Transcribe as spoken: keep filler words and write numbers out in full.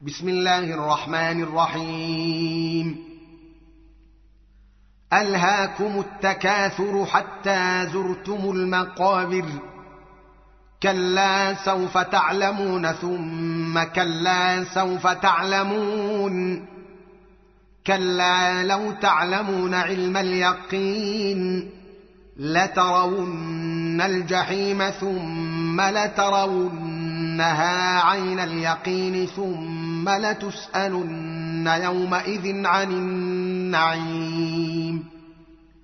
بسم الله الرحمن الرحيم ألهاكم التكاثر حتى زرتم المقابر كلا سوف تعلمون ثم كلا سوف تعلمون كلا لو تعلمون علم اليقين لترون الجحيم ثم لترونها عين اليقين ثم لتسألن يومئذ عن النعيم